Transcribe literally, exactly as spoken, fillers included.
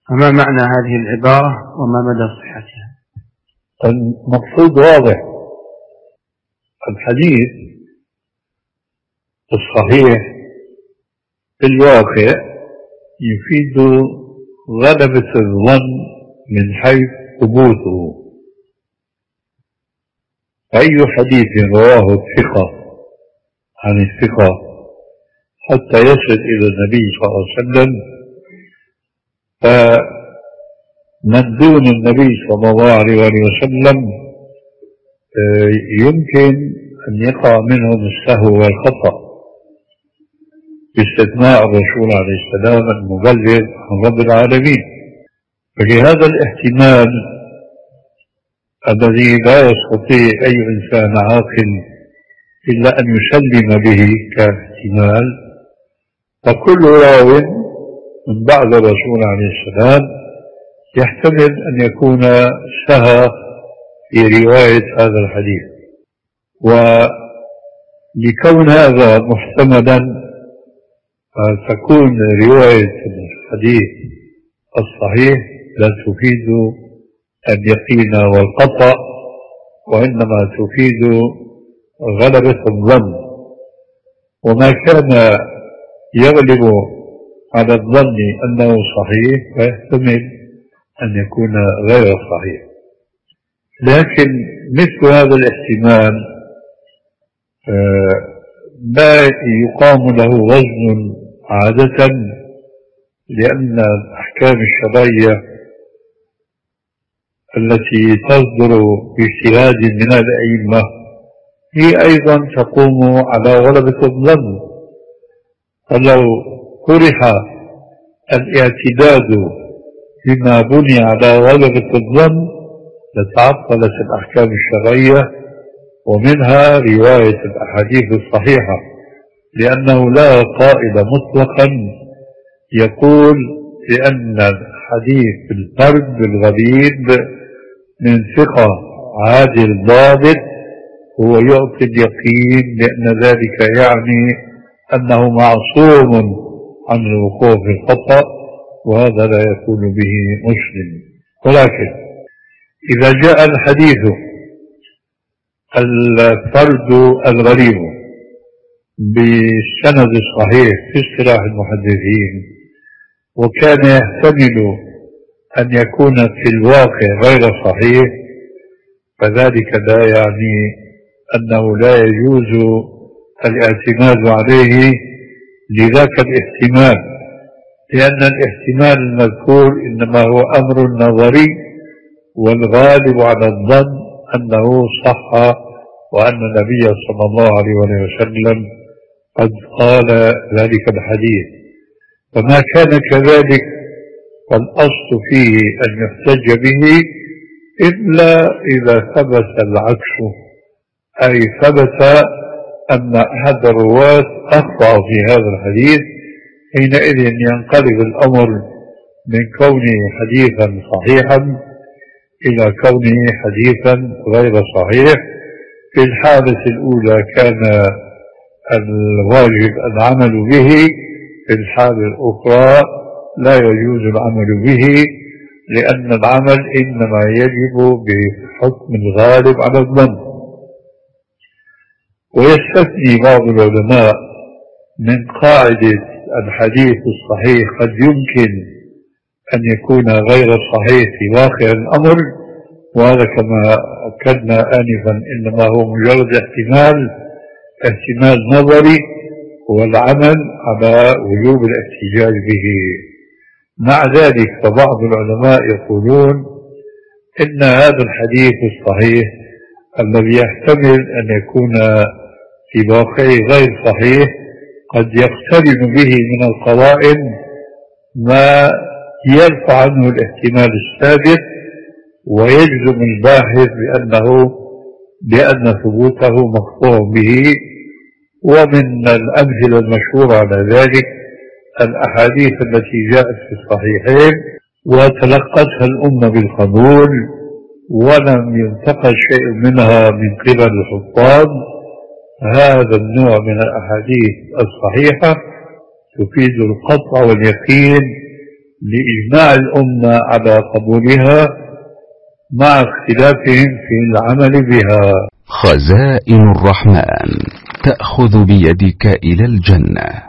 فما معنى هذه العبارة وما مدى صحتها؟ المقصود واضح. الحديث الصحيح في الواقع يفيد غلبة الظن من حيث ثبوته. أي حديث رواه الثقة عن الثقة حتى يصل إلى النبي صلى الله عليه وسلم، فمن دون النبي صلى الله عليه وسلم يمكن أن يقع منهم السهو والخطأ، باستثناء الرسول عليه السلام المبلغ عن رب العالمين. فلهذا الاحتمال الذي لا يستطيع أي إنسان عاقل إلا أن يسلم به كاحتمال، فكل راو من بعد الرسول عليه السلام يحتمل أن يكون سهى في رواية هذا الحديث. ولكون هذا محتملا فتكون رواية الحديث الصحيح لا تفيد اليقين والقطع، وإنما تفيد غلبة الظن، وما كان يغلب على الظن أنه صحيح فيحتمل أن يكون غير صحيح. لكن مثل هذا الاحتمال لا يقام له وزن عادة، لأن الأحكام الشرعية التي تصدر باجتهاد من الأئمة هي أيضا تقوم على غلبة الظن. فلو طرح الاعتداد بما بني على غلبة الظن لتعطلت الأحكام الشرعية، ومنها رواية الأحاديث الصحيحة، لأنه لا قائل مطلقا يقول بأن الحديث الفرد الغريب من ثقة عادل ضابط هو يعطي اليقين، لأن ذلك يعني أنه معصوم عن الوقوع في الخطأ، وهذا لا يكون به مسلم. ولكن إذا جاء الحديث الفرد الغريب بالسند الصحيح في اصطلاح المحدثين وكان يحتمل أن يكون في الواقع غير صحيح، فذلك لا يعني أنه لا يجوز الاعتماد عليه لذاك الاحتمال، لأن الاحتمال المذكور إنما هو أمر نظري، والغالب على الظن أنه صح، وأن النبي صلى الله عليه وسلم قد قال ذلك الحديث. فما كان كذلك فالأصل فيه أن يحتج به إلا إذا ثبت العكس، أي ثبت أن أحد الرواة أخطأ في هذا الحديث، حينئذ ينقلب الأمر من كونه حديثا صحيحا إلى كونه حديثا غير صحيح. في الحالة الأولى كان الواجب العمل به، في الحالة الأخرى لا يجوز العمل به، لأن العمل إنما يجب بحكم الغالب على الظن. ويستثني بعض العلماء من قاعدة الحديث الصحيح قد يمكن أن يكون غير صحيح في واقع الأمر، وهذا كما أكدنا آنفا إنما هو مجرد احتمال احتمال نظري، والعمل على وجوب الاحتجاج به. مع ذلك فبعض العلماء يقولون إن هذا الحديث الصحيح الذي يحتمل أن يكون في واقعه غير صحيح قد يقترن به من القرائن ما يرفع عنه الاحتمال السابق، ويجزم الباحث بأنه بأن ثبوته مقطوع به. ومن الأمثلة المشهورة على ذلك الأحاديث التي جاءت في الصحيحين وتلقتها الأمة بالقبول ولم ينتقل شيء منها من قبل الحفاظ. هذا النوع من الأحاديث الصحيحة تفيد القطع واليقين لإجماع الأمة على قبولها مع اختلافهم في العمل بها. خزائن الرحمن تأخذ بيدك إلى الجنة.